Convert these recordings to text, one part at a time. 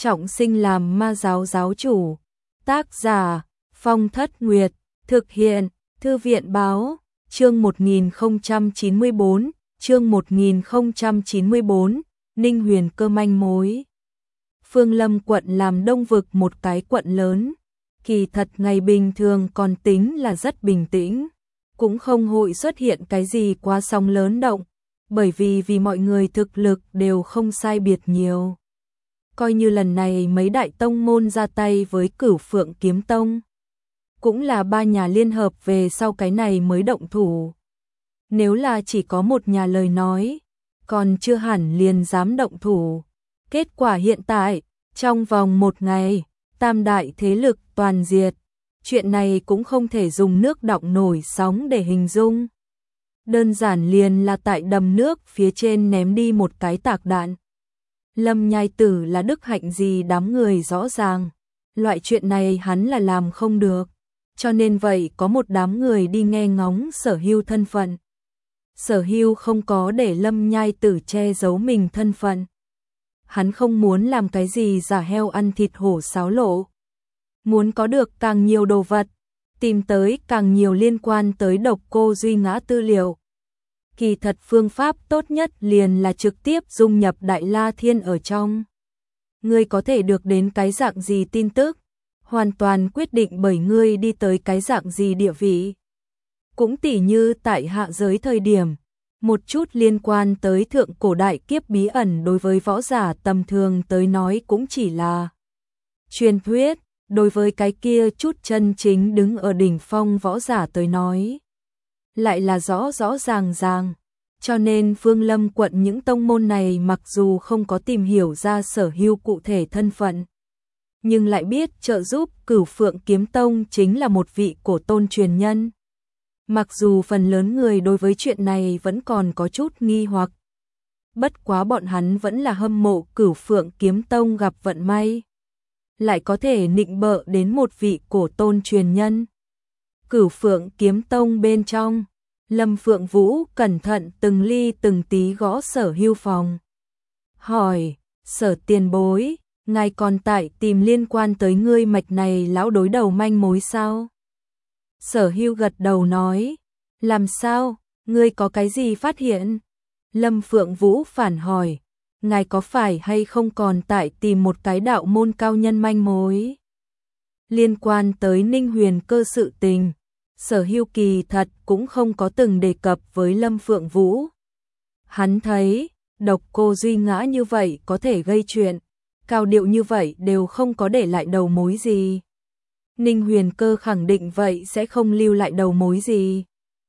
trọng sinh làm ma giáo giáo chủ. Tác giả Phong Thất Nguyệt, thực hiện Thư viện báo, chương 1094, chương 1094, Ninh Huyền Cơ manh mối. Phương Lâm quận làm Đông Vực một cái quận lớn, kỳ thật ngày bình thường còn tính là rất bình tĩnh, cũng không hội xuất hiện cái gì quá sóng lớn động, bởi vì mọi người thực lực đều không sai biệt nhiều. Coi như lần này mấy đại tông môn ra tay với Cửu Phượng Kiếm Tông, cũng là ba nhà liên hợp về sau cái này mới động thủ. Nếu là chỉ có một nhà lời nói, còn chưa hẳn liền dám động thủ. Kết quả hiện tại, trong vòng một ngày, tam đại thế lực toàn diệt. Chuyện này cũng không thể dùng nước đọng nổi sóng để hình dung. Đơn giản liền là tại đầm nước phía trên ném đi một cái tạc đạn. Lâm Nhai Tử là đức hạnh gì đám người rõ ràng. Loại chuyện này hắn là làm không được. Cho nên vậy có một đám người đi nghe ngóng Sở Hưu thân phận. Sở Hưu không có để Lâm Nhai Tử che giấu mình thân phận. Hắn không muốn làm cái gì giả heo ăn thịt hổ xáo lộ. Muốn có được càng nhiều đồ vật, tìm tới càng nhiều liên quan tới Độc Cô Duy Ngã tư liệu. Kỳ thật phương pháp tốt nhất liền là trực tiếp dung nhập Đại La Thiên ở trong. Ngươi có thể được đến cái dạng gì tin tức, hoàn toàn quyết định bởi ngươi đi tới cái dạng gì địa vị. Cũng tỉ như tại hạ giới thời điểm, một chút liên quan tới thượng cổ đại kiếp bí ẩn đối với võ giả tầm thường tới nói cũng chỉ là truyền thuyết, đối với cái kia chút chân chính đứng ở đỉnh phong võ giả tới nói lại là rõ rõ ràng ràng. Cho nên Phương Lâm quận những tông môn này mặc dù không có tìm hiểu ra Sở Hưu cụ thể thân phận, nhưng lại biết trợ giúp Cửu Phượng Kiếm Tông chính là một vị cổ tôn truyền nhân. Mặc dù phần lớn người đối với chuyện này vẫn còn có chút nghi hoặc, bất quá bọn hắn vẫn là hâm mộ Cửu Phượng Kiếm Tông gặp vận may, lại có thể nịnh bợ đến một vị cổ tôn truyền nhân. Cửu Phượng Kiếm Tông bên trong, Lâm Phượng Vũ cẩn thận từng ly từng tí gõ Sở Hưu phòng. Hỏi, Sở tiền bối, ngài còn tại tìm liên quan tới ngươi mạch này lão đối đầu manh mối sao? Sở Hưu gật đầu nói, làm sao, ngươi có cái gì phát hiện? Lâm Phượng Vũ phản hỏi, ngài có phải hay không còn tại tìm một cái đạo môn cao nhân manh mối? Liên quan tới Ninh Huyền Cơ sự tình, Sở Hưu kỳ thật cũng không có từng đề cập với Lâm Phượng Vũ. Hắn thấy, Độc Cô Duy Ngã như vậy có thể gây chuyện, cao điệu như vậy đều không có để lại đầu mối gì. Ninh Huyền Cơ khẳng định vậy sẽ không lưu lại đầu mối gì.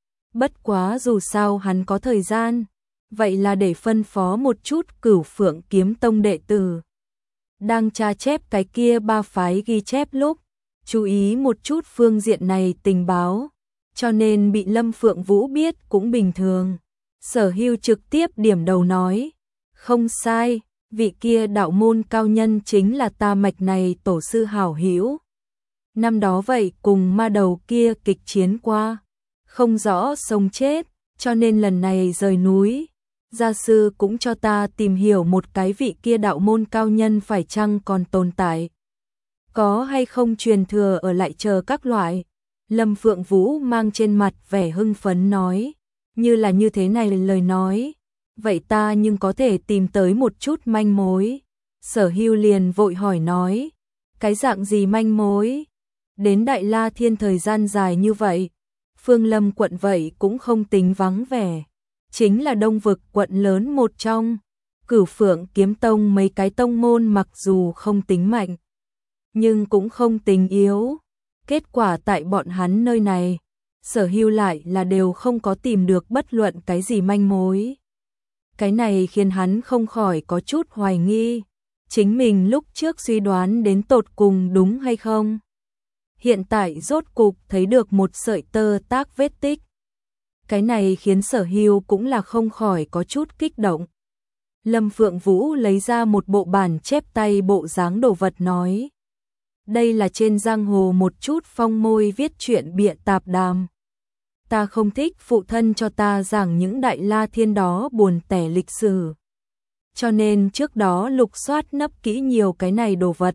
Bất quá dù sao hắn có thời gian, vậy là để phân phó một chút Cửu Phượng Kiếm Tông đệ tử đang tra chép cái kia ba phái ghi chép lúc, chú ý một chút phương diện này tình báo, cho nên bị Lâm Phượng Vũ biết cũng bình thường. Sở Hưu trực tiếp điểm đầu nói, không sai, vị kia đạo môn cao nhân chính là ta mạch này tổ sư hảo hữu. Năm đó vậy cùng ma đầu kia kịch chiến qua, không rõ sống chết, cho nên lần này rời núi, gia sư cũng cho ta tìm hiểu một cái vị kia đạo môn cao nhân phải chăng còn tồn tại. Có hay không truyền thừa ở lại chờ các loại. Lâm Phượng Vũ mang trên mặt vẻ hưng phấn nói, như là như thế này lời nói, vậy ta nhưng có thể tìm tới một chút manh mối. Sở Hưu liền vội hỏi nói, cái dạng gì manh mối? Đến Đại La Thiên thời gian dài như vậy, Phương Lâm quận vậy cũng không tính vắng vẻ. Chính là Đông Vực quận lớn một trong, Cửu Phượng Kiếm Tông mấy cái tông môn mặc dù không tính mạnh, nhưng cũng không tính yếu. Kết quả tại bọn hắn nơi này, Sở Hưu lại là đều không có tìm được bất luận cái gì manh mối. Cái này khiến hắn không khỏi có chút hoài nghi, chính mình lúc trước suy đoán đến tột cùng đúng hay không. Hiện tại rốt cục thấy được một sợi tơ tác vết tích. Cái này khiến Sở Hưu cũng là không khỏi có chút kích động. Lâm Phượng Vũ lấy ra một bộ bản chép tay bộ dáng đồ vật nói, đây là trên giang hồ một chút phong môi viết chuyện bịa tạp đàm. Ta không thích phụ thân cho ta giảng những Đại La Thiên đó buồn tẻ lịch sử. cho nên trước đó lục soát nấp kỹ nhiều cái này đồ vật.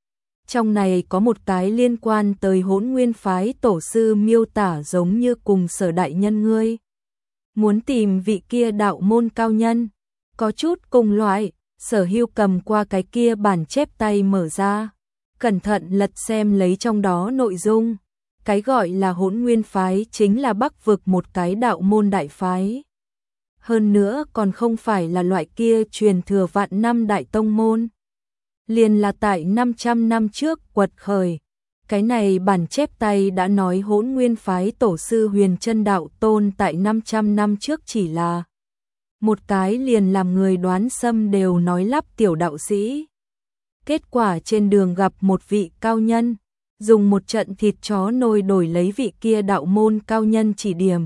Trong này có một cái liên quan tới Hỗn Nguyên phái tổ sư miêu tả giống như cùng Sở đại nhân ngươi muốn tìm vị kia đạo môn cao nhân, có chút cùng loại. Sở Hưu cầm qua cái kia bản chép tay mở ra, cẩn thận lật xem lấy trong đó nội dung. Cái gọi là Hỗn Nguyên phái chính là Bắc vực một cái đạo môn đại phái. Hơn nữa còn không phải là loại kia truyền thừa vạn năm đại tông môn. Liền là tại 500 năm trước quật khởi. Cái này bản chép tay đã nói Hỗn Nguyên phái tổ sư Huyền Chân đạo tôn tại 500 năm trước chỉ là một cái liền làm người đoán xâm đều nói lắp tiểu đạo sĩ. Kết quả trên đường gặp một vị cao nhân, dùng một trận thịt chó nồi đổi lấy vị kia đạo môn cao nhân chỉ điểm.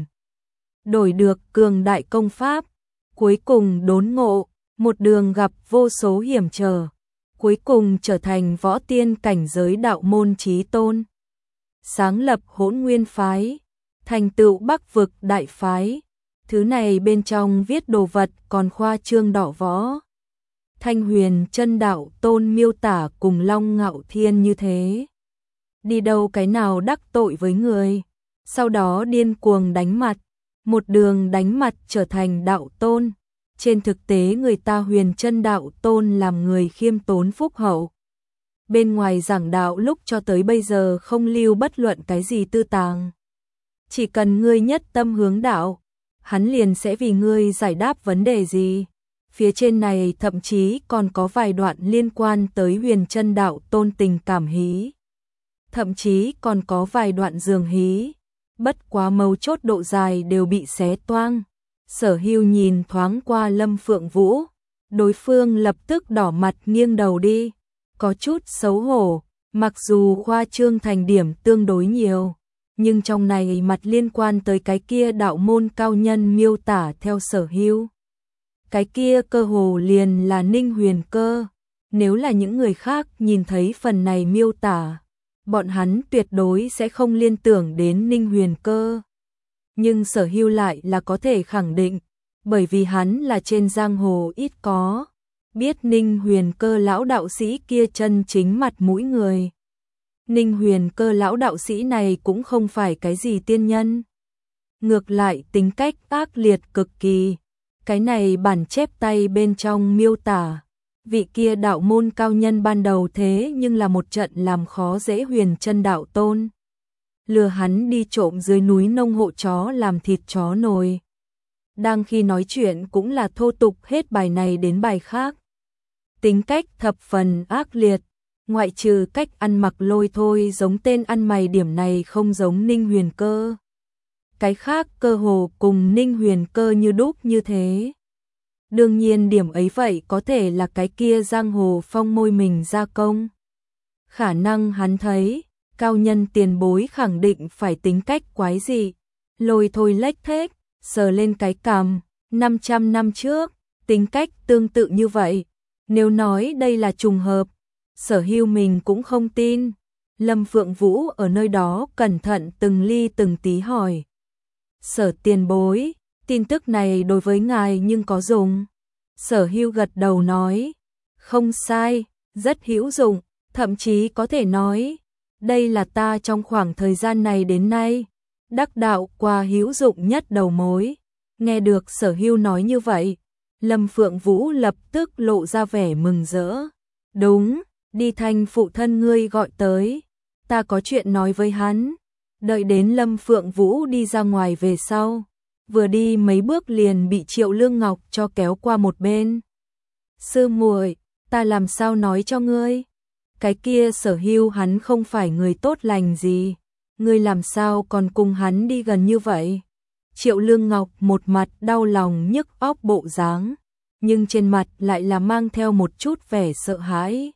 Đổi được cường đại công pháp, cuối cùng đốn ngộ, một đường gặp vô số hiểm trở, cuối cùng trở thành võ tiên cảnh giới đạo môn chí tôn. Sáng lập Hỗn Nguyên phái, thành tựu Bắc vực đại phái. Thứ này bên trong viết đồ vật còn khoa trương đỏ võ. Thanh Huyền Chân đạo tôn miêu tả cùng Long Ngạo Thiên như thế. Đi đâu cái nào đắc tội với người, sau đó điên cuồng đánh mặt, một đường đánh mặt trở thành đạo tôn. Trên thực tế người ta Huyền Chân đạo tôn làm người khiêm tốn phúc hậu. Bên ngoài giảng đạo lúc cho tới bây giờ không lưu bất luận cái gì tư tàng. Chỉ cần ngươi nhất tâm hướng đạo, hắn liền sẽ vì ngươi giải đáp vấn đề gì. Phía trên này thậm chí còn có vài đoạn liên quan tới Huyền Chân đạo tôn tình cảm hí. Thậm chí còn có vài đoạn dường hí. Bất quá mấu chốt độ dài đều bị xé toang. Sở Hưu nhìn thoáng qua Lâm Phượng Vũ, đối phương lập tức đỏ mặt nghiêng đầu đi, có chút xấu hổ, mặc dù khoa trương thành điểm tương đối nhiều, nhưng trong này mặt liên quan tới cái kia đạo môn cao nhân miêu tả theo Sở Hưu. Cái kia cơ hồ liền là Ninh Huyền Cơ, nếu là những người khác nhìn thấy phần này miêu tả, bọn hắn tuyệt đối sẽ không liên tưởng đến Ninh Huyền Cơ. Nhưng Sở Hưu lại là có thể khẳng định, bởi vì hắn là trên giang hồ ít có biết Ninh Huyền Cơ lão đạo sĩ kia chân chính mặt mũi người. Ninh Huyền Cơ lão đạo sĩ này cũng không phải cái gì tiên nhân, ngược lại tính cách ác liệt cực kỳ. Cái này bản chép tay bên trong miêu tả, vị kia đạo môn cao nhân ban đầu thế nhưng là một trận làm khó dễ Huyền Chân đạo tôn. Lừa hắn đi trộm dưới núi nông hộ chó làm thịt chó nồi. Đang khi nói chuyện cũng là thô tục hết bài này đến bài khác. Tính cách thập phần ác liệt, ngoại trừ cách ăn mặc lôi thôi giống tên ăn mày điểm này không giống Ninh Huyền Cơ. Cái khác cơ hồ cùng Ninh Huyền Cơ như đúc như thế. Đương nhiên điểm ấy vậy có thể là cái kia giang hồ phong môi mình gia công. Khả năng hắn thấy cao nhân tiền bối khẳng định phải tính cách quái dị, lôi thôi lếch thếch, sờ lên cái cằm, 500 năm trước, tính cách tương tự như vậy. Nếu nói đây là trùng hợp, Sở Hưu mình cũng không tin. Lâm Phượng Vũ ở nơi đó cẩn thận từng ly từng tí hỏi. Sở tiền bối, tin tức này đối với ngài nhưng có dùng. Sở Hưu gật đầu nói, không sai, rất hữu dụng, thậm chí có thể nói, đây là ta trong khoảng thời gian này đến nay đắc đạo qua hữu dụng nhất đầu mối. Nghe được Sở Hưu nói như vậy, Lâm Phượng Vũ lập tức lộ ra vẻ mừng rỡ. Đúng, đi Thanh phụ thân ngươi gọi tới, ta có chuyện nói với hắn. Đợi đến Lâm Phượng Vũ đi ra ngoài về sau, vừa đi mấy bước liền bị Triệu Lương Ngọc cho kéo qua một bên. Sư muội, ta làm sao nói cho ngươi? Cái kia Sở Hưu hắn không phải người tốt lành gì, ngươi làm sao còn cùng hắn đi gần như vậy? Triệu Lương Ngọc một mặt đau lòng nhức óc bộ dáng, nhưng trên mặt lại là mang theo một chút vẻ sợ hãi.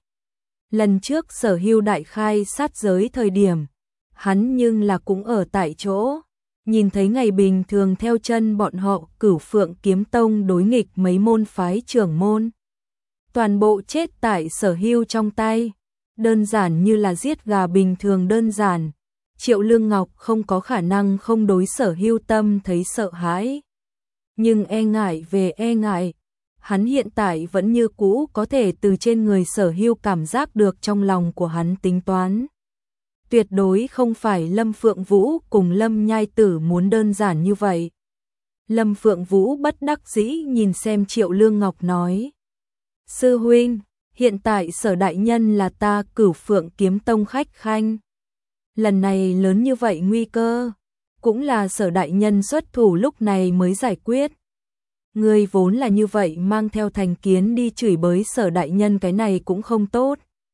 Lần trước Sở Hưu đại khai sát giới thời điểm, hắn nhưng là cũng ở tại chỗ, nhìn thấy ngày bình thường theo chân bọn họ Cửu Phượng Kiếm Tông đối nghịch mấy môn phái trưởng môn. Toàn bộ chết tại Sở Hưu trong tay, đơn giản như là giết gà bình thường đơn giản. Triệu Lương Ngọc không có khả năng không đối Sở Hưu tâm thấy sợ hãi. Nhưng e ngại về e ngại, hắn hiện tại vẫn như cũ có thể từ trên người Sở Hưu cảm giác được trong lòng của hắn tính toán. Tuyệt đối không phải Lâm Phượng Vũ cùng Lâm Nhai Tử muốn đơn giản như vậy. Lâm Phượng Vũ bất đắc dĩ nhìn xem Triệu Lương Ngọc nói. Sư huynh, hiện tại Sở đại nhân là ta Cửu Phượng Kiếm Tông khách khanh. Lần này lớn như vậy nguy cơ, cũng là Sở đại nhân xuất thủ lúc này mới giải quyết. Ngươi vốn là như vậy mang theo thành kiến đi chửi bới Sở đại nhân cái này cũng không tốt.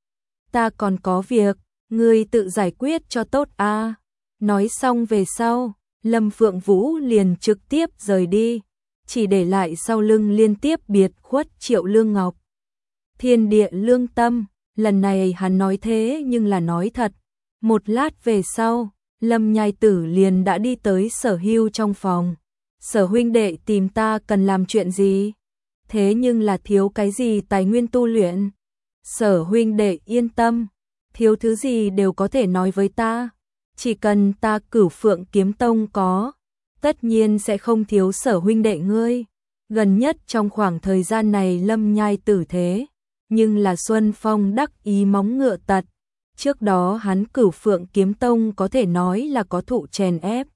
Ta còn có việc, ngươi tự giải quyết cho tốt a. Nói xong về sau, Lâm Phượng Vũ liền trực tiếp rời đi, chỉ để lại sau lưng liên tiếp biệt khuất Triệu Lương Ngọc. Thiên địa lương tâm, lần này hắn nói thế nhưng là nói thật. Một lát về sau, Lâm Nhai Tử liền đã đi tới Sở Hưu trong phòng. Sở huynh đệ tìm ta cần làm chuyện gì? Thế nhưng là thiếu cái gì tài nguyên tu luyện? Sở huynh đệ yên tâm, thiếu thứ gì đều có thể nói với ta. Chỉ cần ta Cửu Phượng Kiếm Tông có, tất nhiên sẽ không thiếu Sở huynh đệ ngươi. Gần nhất trong khoảng thời gian này Lâm Nhai Tử thế, nhưng là Xuân Phong đắc ý móng ngựa tật. Trước đó hắn Cửu Phượng Kiếm Tông có thể nói là có thụ chèn ép.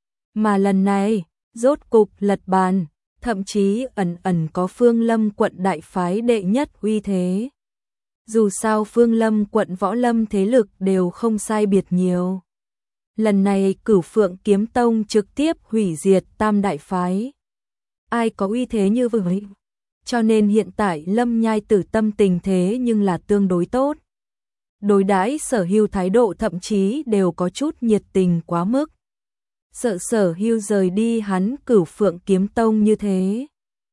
Mà lần này, rốt cục lật bàn, thậm chí ẩn ẩn có Phương Lâm quận đại phái đệ nhất uy thế. Dù sao Phương Lâm quận võ lâm thế lực đều không sai biệt nhiều. Lần này Cửu Phượng Kiếm Tông trực tiếp hủy diệt tam đại phái. Ai có uy thế như vậy? Cho nên hiện tại Lâm Nhai Tử tâm tình thế nhưng là tương đối tốt. Đối đãi Sở Hưu thái độ thậm chí đều có chút nhiệt tình quá mức. Sợ Sở Hưu rời đi hắn Cửu Phượng Kiếm Tông như thế.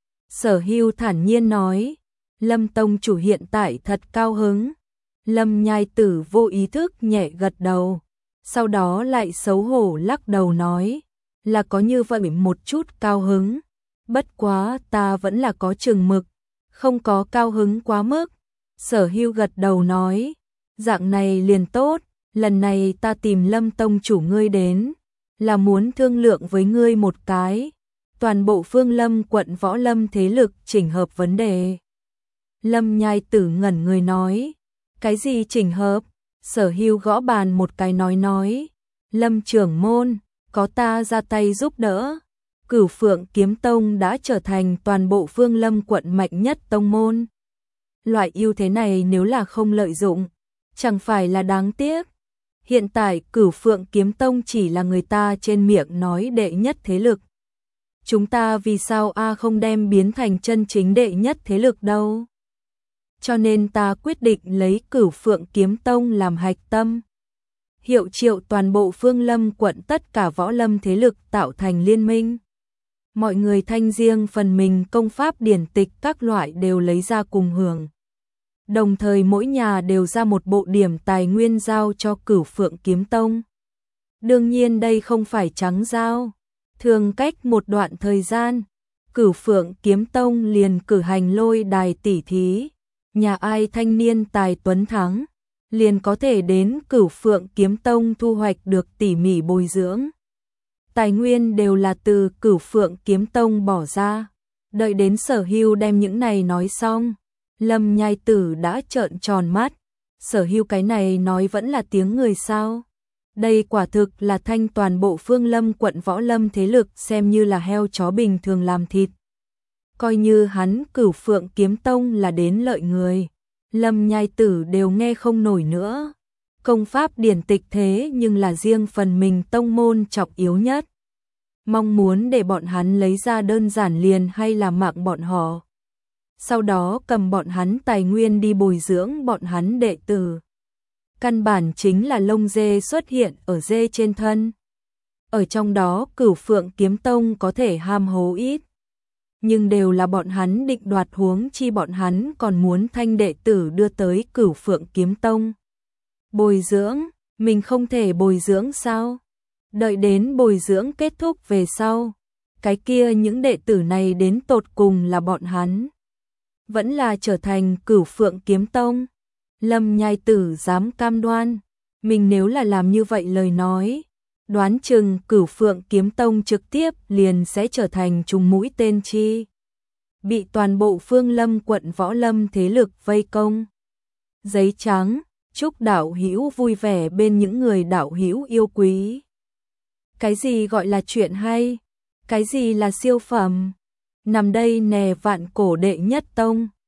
Sở Hưu thản nhiên nói, Lâm Tông chủ hiện tại thật cao hứng. Lâm Nhai Tử vô ý thức nhẹ gật đầu, sau đó lại xấu hổ lắc đầu nói, là có như vậy một chút cao hứng. Bất quá ta vẫn là có chừng mực, không có cao hứng quá mức. Sở Hưu gật đầu nói, dạng này liền tốt, lần này ta tìm Lâm Tông chủ ngươi đến, là muốn thương lượng với ngươi một cái, toàn bộ Phương Lâm quận võ lâm thế lực chỉnh hợp vấn đề. Lâm Nhai Tử ngẩn người nói, cái gì chỉnh hợp? Sở Hưu gõ bàn một cái nói, Lâm trưởng môn, có ta ra tay giúp đỡ. Cửu Phượng Kiếm Tông đã trở thành toàn bộ Phương Lâm quận mạnh nhất tông môn. Loại ưu thế này nếu là không lợi dụng, chẳng phải là đáng tiếc. Hiện tại Cửu Phượng Kiếm Tông chỉ là người ta trên miệng nói đệ nhất thế lực. Chúng ta vì sao không đem biến thành chân chính đệ nhất thế lực đâu? Cho nên ta quyết định lấy Cửu Phượng Kiếm Tông làm hạch tâm. Hiệu triệu toàn bộ Phương Lâm quận tất cả võ lâm thế lực tạo thành liên minh. Mọi người thanh riêng phần mình công pháp điển tịch các loại đều lấy ra cùng hưởng. Đồng thời mỗi nhà đều ra một bộ điểm tài nguyên giao cho Cửu Phượng Kiếm Tông. Đương nhiên đây không phải trắng giao. Thường cách một đoạn thời gian, Cửu Phượng Kiếm Tông liền cử hành lôi đài tỉ thí. Nhà ai thanh niên tài tuấn thắng, liền có thể đến Cửu Phượng Kiếm Tông thu hoạch được tỉ mỉ bồi dưỡng. Tài nguyên đều là từ Cửu Phượng Kiếm Tông bỏ ra. Đợi đến Sở Hưu đem những này nói xong, Lâm Nhai Tử đã trợn tròn mắt. Sở Hưu cái này nói vẫn là tiếng người sao? Đây quả thực là thanh toàn bộ Phương Lâm quận võ lâm thế lực xem như là heo chó bình thường làm thịt. Coi như hắn Cửu Phượng Kiếm Tông là đến lợi người, Lâm Nhai Tử đều nghe không nổi nữa. Công pháp điển tịch thế nhưng là riêng phần mình tông môn trọng yếu nhất. Mong muốn để bọn hắn lấy ra đơn giản liền hay là mạng bọn họ. Sau đó cầm bọn hắn tài nguyên đi bồi dưỡng bọn hắn đệ tử. Căn bản chính là lông dê xuất hiện ở dê trên thân. Ở trong đó Cửu Phượng Kiếm Tông có thể ham hố ít. Nhưng đều là bọn hắn định đoạt, huống chi bọn hắn còn muốn thanh đệ tử đưa tới Cửu Phượng Kiếm Tông. Bồi dưỡng, mình không thể bồi dưỡng sao? Đợi đến bồi dưỡng kết thúc về sau, cái kia những đệ tử này đến tột cùng là bọn hắn vẫn là trở thành Cửu Phượng Kiếm Tông. Lâm Nhai Tử dám cam đoan, mình nếu là làm như vậy lời nói, đoán chừng Cửu Phượng Kiếm Tông trực tiếp liền sẽ trở thành trùng mũi tên chi. bị toàn bộ Phương Lâm quận Võ Lâm thế lực vây công. Giấy trắng, chúc đạo hữu vui vẻ bên những người đạo hữu yêu quý. Cái gì gọi là chuyện hay? Cái gì là siêu phẩm? Nằm đây nè vạn cổ đệ nhất tông.